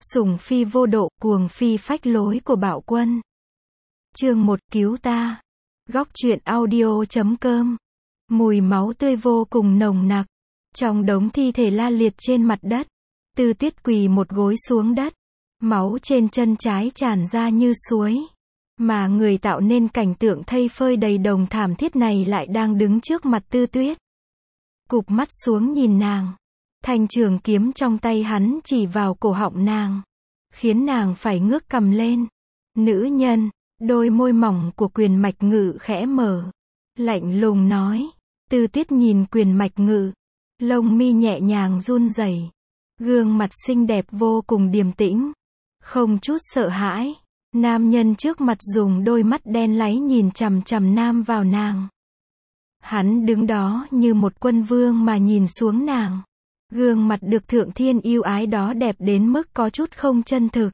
Sủng phi vô độ, cuồng phi phách lối của Bạo Quân. Chương 1, cứu ta. Góc truyện audio.com. Mùi máu tươi vô cùng nồng nặc. Trong đống thi thể la liệt trên mặt đất, Tư Tuyết quỳ một gối xuống đất. Máu trên chân trái tràn ra như suối. Mà người tạo nên cảnh tượng thây phơi đầy đồng thảm thiết này lại đang đứng trước mặt Tư Tuyết. Cụp mắt xuống nhìn nàng. Thanh trường kiếm trong tay hắn chỉ vào cổ họng nàng, khiến nàng phải ngước cằm lên. Nữ nhân, đôi môi mỏng của Quyền Mạch Ngự khẽ mở, lạnh lùng nói. Tư Tuyết nhìn Quyền Mạch Ngự, lông mi nhẹ nhàng run rẩy, gương mặt xinh đẹp vô cùng điềm tĩnh, không chút sợ hãi. Nam nhân trước mặt dùng đôi mắt đen láy nhìn chằm chằm nam vào nàng. Hắn đứng đó như một quân vương mà nhìn xuống nàng. Gương mặt được thượng thiên yêu ái đó đẹp đến mức có chút không chân thực.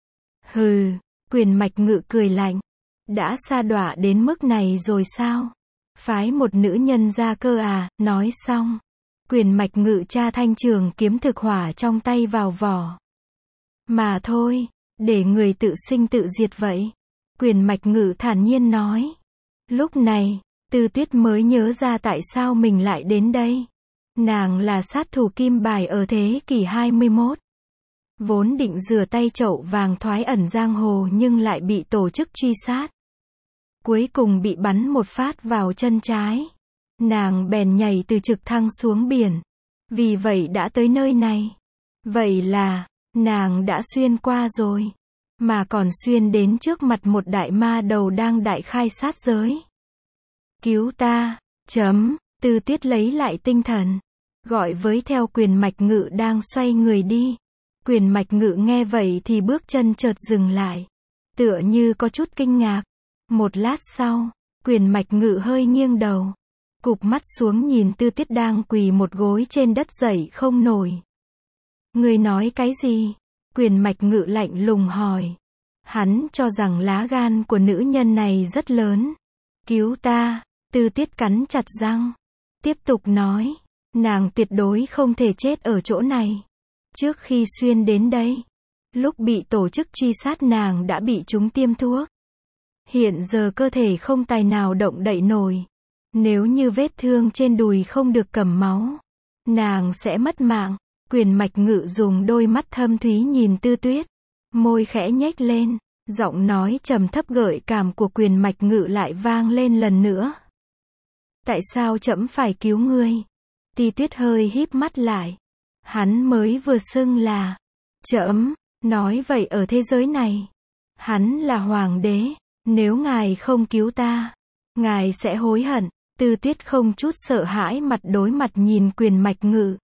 Hừ, Quyền Mạch Ngự cười lạnh. Đã sa đọa đến mức này rồi sao? Phái một nữ nhân ra cơ à? Nói xong, Quyền Mạch Ngự tra thanh trường kiếm thực hỏa trong tay vào vỏ. Mà thôi, để người tự sinh tự diệt vậy. Quyền Mạch Ngự thản nhiên nói. Lúc này, Tư Tuyết mới nhớ ra tại sao mình lại đến đây. Nàng là sát thủ kim bài ở thế kỷ 21. Vốn định rửa tay chậu vàng thoái ẩn giang hồ nhưng lại bị tổ chức truy sát. Cuối cùng bị bắn một phát vào chân trái. Nàng bèn nhảy từ trực thăng xuống biển. Vì vậy đã tới nơi này. Vậy là, nàng đã xuyên qua rồi. Mà còn xuyên đến trước mặt một đại ma đầu đang đại khai sát giới. Cứu ta, Tư Tuyết lấy lại tinh thần, gọi với theo Quyền Mạch Ngự đang xoay người đi. Quyền Mạch Ngự nghe vậy thì bước chân chợt dừng lại, tựa như có chút kinh ngạc. Một lát sau, Quyền Mạch Ngự hơi nghiêng đầu, cụp mắt xuống nhìn Tư Tuyết đang quỳ một gối trên đất dậy không nổi. Người nói cái gì? Quyền Mạch Ngự lạnh lùng hỏi. Hắn cho rằng lá gan của nữ nhân này rất lớn. Cứu ta, Tư Tuyết cắn chặt răng, tiếp tục nói. Nàng tuyệt đối không thể chết ở chỗ này. Trước khi xuyên đến đây, lúc bị tổ chức truy sát nàng đã bị chúng tiêm thuốc. Hiện giờ cơ thể không tài nào động đậy nổi. Nếu như vết thương trên đùi không được cầm máu, nàng sẽ mất mạng. Quyền Mạch Ngự dùng đôi mắt thâm thúy nhìn Tư Tuyết, môi khẽ nhếch lên, giọng nói trầm thấp gợi cảm của Quyền Mạch Ngự lại vang lên lần nữa. Tại sao trẫm phải cứu ngươi? Tư Tuyết hơi híp mắt lại. Hắn mới vừa xưng là trẫm, nói vậy ở thế giới này, hắn là hoàng đế. Nếu ngài không cứu ta, ngài sẽ hối hận. Tư Tuyết không chút sợ hãi mặt đối mặt nhìn Quyền Mạch Ngự,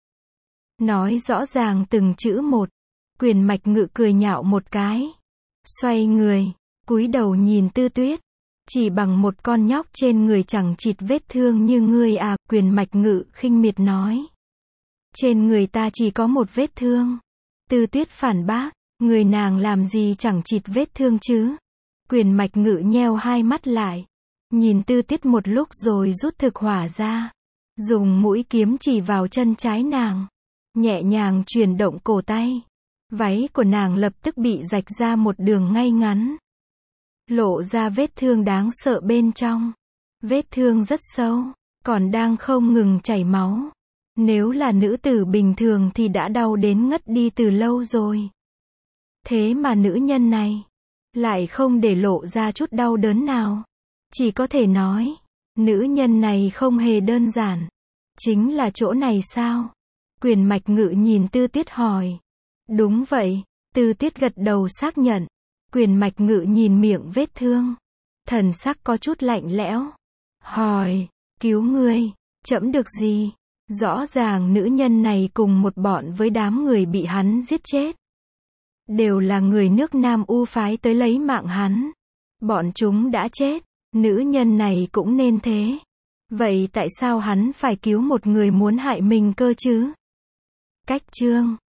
nói rõ ràng từng chữ một. Quyền Mạch Ngự cười nhạo một cái, xoay người, cúi đầu nhìn Tư Tuyết. Chỉ bằng một con nhóc trên người chẳng chịt vết thương như ngươi à? Quyền Mạch Ngự khinh miệt nói. Trên người ta chỉ có một vết thương. Tư Tuyết phản bác. Người nàng làm gì chẳng chịt vết thương chứ? Quyền Mạch Ngự nheo hai mắt lại, nhìn Tư Tuyết một lúc rồi rút thực hỏa ra, dùng mũi kiếm chỉ vào chân trái nàng, nhẹ nhàng chuyển động cổ tay. Váy của nàng lập tức bị rạch ra một đường ngay ngắn, lộ ra vết thương đáng sợ bên trong. Vết thương rất sâu, còn đang không ngừng chảy máu. Nếu là nữ tử bình thường thì đã đau đến ngất đi từ lâu rồi. Thế mà nữ nhân này lại không để lộ ra chút đau đớn nào. Chỉ có thể nói, nữ nhân này không hề đơn giản. Chính là chỗ này sao? Quyền Mạch Ngự nhìn Tư Tuyết hỏi. Đúng vậy, Tư Tuyết gật đầu xác nhận. Quyền Mạch Ngự nhìn miệng vết thương, thần sắc có chút lạnh lẽo, hỏi. Cứu ngươi, trẫm được gì? Rõ ràng nữ nhân này cùng một bọn với đám người bị hắn giết chết, đều là người nước Nam U phái tới lấy mạng hắn. Bọn chúng đã chết, nữ nhân này cũng nên thế. Vậy tại sao hắn phải cứu một người muốn hại mình cơ chứ? Cách chương